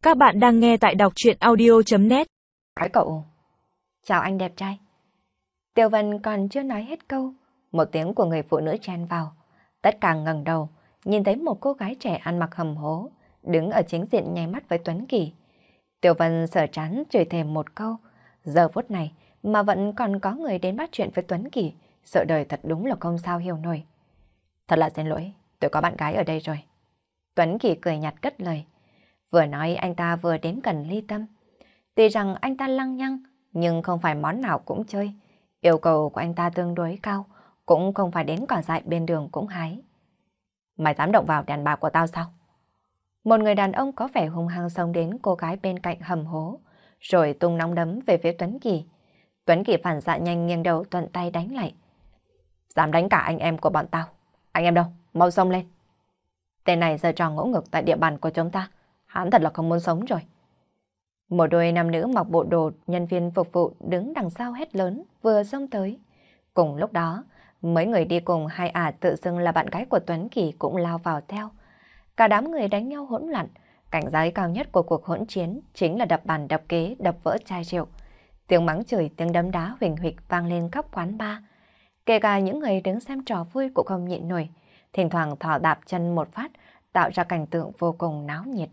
Các bạn đang nghe tại đọc truyện audio.net. Hỏi cậu, chào anh đẹp trai. Tiêu Vân còn chưa nói hết câu, một tiếng của người phụ nữ chen vào. Tất cả ngẩng đầu, nhìn thấy một cô gái trẻ ăn mặc hầm hố, đứng ở chính diện nháy mắt với Tuấn Kỳ. Tiêu Vân sờ trán chửi thề một câu. Giờ phút này mà vẫn còn có người đến bắt chuyện với Tuấn Kỳ, sợ đời thật đúng là không sao hiểu nổi. Thật là xin lỗi, tôi có bạn gái ở đây rồi. Tuấn Kỳ cười nhạt cất lời. Vừa nói anh ta vừa đến gần Ly Tâm. Tuy rằng anh ta lăng nhăng, nhưng không phải món nào cũng chơi. Yêu cầu của anh ta tương đối cao, cũng không phải đến cỏ dại bên đường cũng hái. Mày dám động vào đàn bà của tao sao? Một người đàn ông có vẻ hung hăng xông đến cô gái bên cạnh hầm hố, rồi tung nóng đấm về phía Tuấn Kỳ. Tuấn Kỳ phản xạ nhanh nghiêng đầu thuận tay đánh lại. Dám đánh cả anh em của bọn tao. Anh em đâu? Mau xông lên. Tên này giở trò ngỗ ngược tại địa bàn của chúng ta. Hắn thật là không muốn sống rồi. Một đôi nam nữ mặc bộ đồ nhân viên phục vụ đứng đằng sau hét lớn vừa xông tới. Cùng lúc đó, mấy người đi cùng hai ả tự xưng là bạn gái của Tuấn Kỳ cũng lao vào theo. Cả đám người đánh nhau hỗn loạn. Cảnh giới cao nhất của cuộc hỗn chiến chính là đập bàn đập kế, đập vỡ chai rượu. Tiếng mắng chửi, tiếng đấm đá huỳnh huỵch vang lên khắp quán bar. Kể cả những người đứng xem trò vui cũng không nhịn nổi, thỉnh thoảng thò đạp chân một phát, tạo ra cảnh tượng vô cùng náo nhiệt.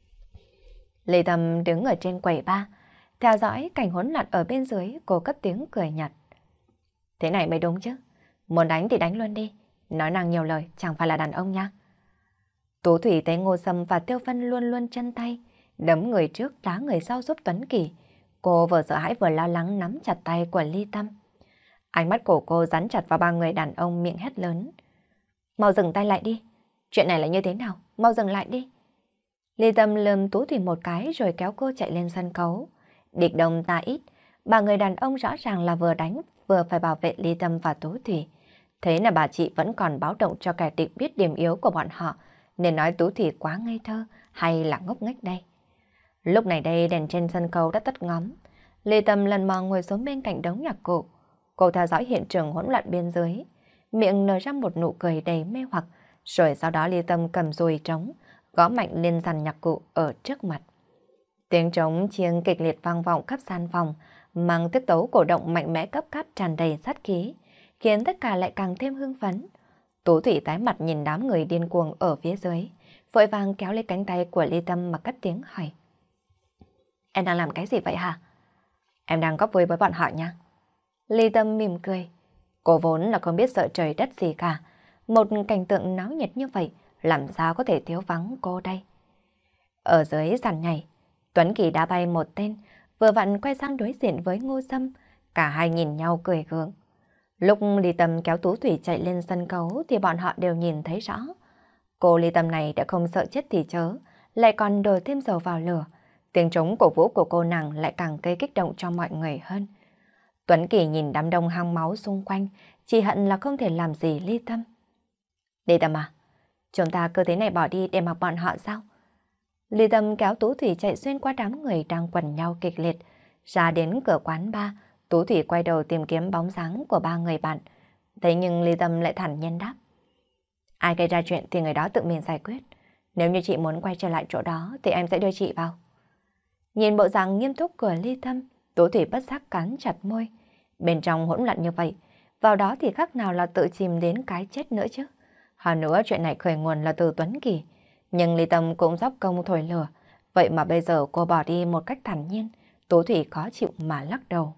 Lê Tâm đứng ở trên quầy bar, theo dõi cảnh hỗn loạn ở bên dưới, cô cất tiếng cười nhạt. Thế này mới đúng chứ, muốn đánh thì đánh luôn đi, nói năng nhiều lời chẳng phải là đàn ông nha. Tú Thủy thấy Ngô Sâm và Tiêu Vân luôn luôn chân tay, đấm người trước đá người sau giúp Tuấn Kỳ. Cô vừa sợ hãi vừa lo lắng nắm chặt tay của Ly Tâm. Ánh mắt của cô dán chặt vào ba người đàn ông miệng hét lớn. Mau dừng tay lại đi, chuyện này là như thế nào, mau dừng lại đi. Ly Tâm lườm Tú Thủy một cái rồi kéo cô chạy lên sân khấu. Địch đông ta ít, ba người đàn ông rõ ràng là vừa đánh vừa phải bảo vệ Ly Tâm và Tú Thủy. Thế là bà chị vẫn còn báo động cho kẻ địch biết điểm yếu của bọn họ, nên nói Tú Thủy quá ngây thơ hay là ngốc nghếch đây. Lúc này đây đèn trên sân khấu đã tắt ngóm. Ly Tâm lần mò ngồi xuống bên cạnh đống nhạc cụ. Cô theo dõi hiện trường hỗn loạn bên dưới, miệng nở ra một nụ cười đầy mê hoặc, rồi sau đó Ly Tâm cầm dùi trống, gõ mạnh lên dàn nhạc cụ ở trước mặt. Tiếng trống chiêng kịch liệt vang vọng khắp gian phòng, mang tiết tấu cổ động mạnh mẽ cấp cáp tràn đầy sát khí, khiến tất cả lại càng thêm hưng phấn. Tú Thủy tái mặt nhìn đám người điên cuồng ở phía dưới, vội vàng kéo lấy cánh tay của Ly Tâm mà cất tiếng hỏi. Em đang làm cái gì vậy hả? Em đang góp vui với bọn họ nha. Ly Tâm mỉm cười. Cô vốn là không biết sợ trời đất gì cả. Một cảnh tượng náo nhiệt như vậy, làm sao có thể thiếu vắng cô đây? Ở dưới sàn nhảy, Tuấn Kỳ đã bay một tên, vừa vặn quay sang đối diện với Ngô Sâm. Cả hai nhìn nhau cười gượng. Lúc Ly Tâm kéo Tú Thủy chạy lên sân khấu thì bọn họ đều nhìn thấy rõ. Cô Ly Tâm này đã không sợ chết thì chớ, lại còn đổ thêm dầu vào lửa. Tiếng trống cổ vũ của cô nàng lại càng gây kích động cho mọi người hơn. Tuấn Kỳ nhìn đám đông hăng máu xung quanh, chỉ hận là không thể làm gì Ly Tâm. Ly Tâm à, chúng ta cứ thế này bỏ đi để mặc bọn họ sao? Ly Tâm kéo Tú Thủy chạy xuyên qua đám người đang quần nhau kịch liệt, ra đến cửa quán bar. Tú Thủy quay đầu tìm kiếm bóng dáng của ba người bạn. Thế nhưng Ly Tâm lại thản nhiên đáp. Ai gây ra chuyện thì người đó tự mình giải quyết. Nếu như chị muốn quay trở lại chỗ đó thì em sẽ đưa chị vào. Nhìn bộ dạng nghiêm túc của Ly Tâm, Tú Thủy bất giác cắn chặt môi. Bên trong hỗn loạn như vậy, vào đó thì khác nào là tự chìm đến cái chết nữa chứ. Hơn nữa chuyện này khởi nguồn là từ Tuấn Kỳ. Nhưng Ly Tâm cũng dốc công thổi lửa. Vậy mà bây giờ cô bỏ đi một cách thản nhiên. Tú Thủy khó chịu mà lắc đầu.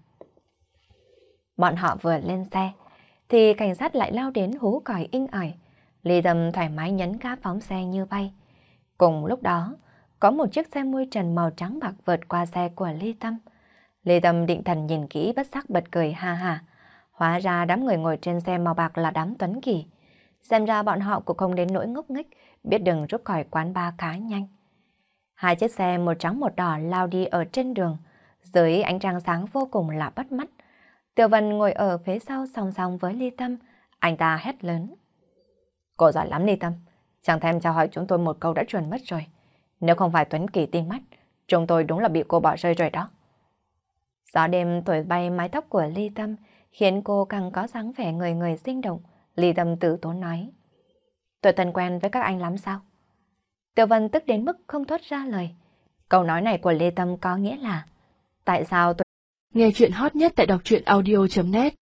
Bọn họ vừa lên xe, thì cảnh sát lại lao đến hú còi inh ỏi. Ly Tâm thoải mái nhấn ga phóng xe như bay. Cùng lúc đó, có một chiếc xe mui trần màu trắng bạc vượt qua xe của Ly Tâm. Ly Tâm định thần nhìn kỹ bất giác bật cười ha ha. Hóa ra đám người ngồi trên xe màu bạc là đám Tuấn Kỳ. Xem ra bọn họ cũng không đến nỗi ngốc nghếch, biết đừng rút khỏi quán bar khá nhanh. Hai chiếc xe một trắng một đỏ lao đi ở trên đường, dưới ánh trăng sáng vô cùng là bắt mắt. Tiểu Vân ngồi ở phía sau song song với Ly Tâm, anh ta hét lớn. Cô giỏi lắm Ly Tâm, chẳng thèm chào hỏi chúng tôi một câu đã chuẩn mất rồi. Nếu không phải Tuấn Kỳ tinh mắt, chúng tôi đúng là bị cô bỏ rơi rồi đó. Gió đêm thổi bay mái tóc của Ly Tâm, khiến cô càng có dáng vẻ người người sinh động. Ly Tâm tự tốn nói. Tôi thân quen với các anh lắm sao? Tiểu Vân tức đến mức không thốt ra lời. Câu nói này của Lê Tâm có nghĩa là tại sao tôi... Nghe chuyện hot nhất tại đọc truyện audio.net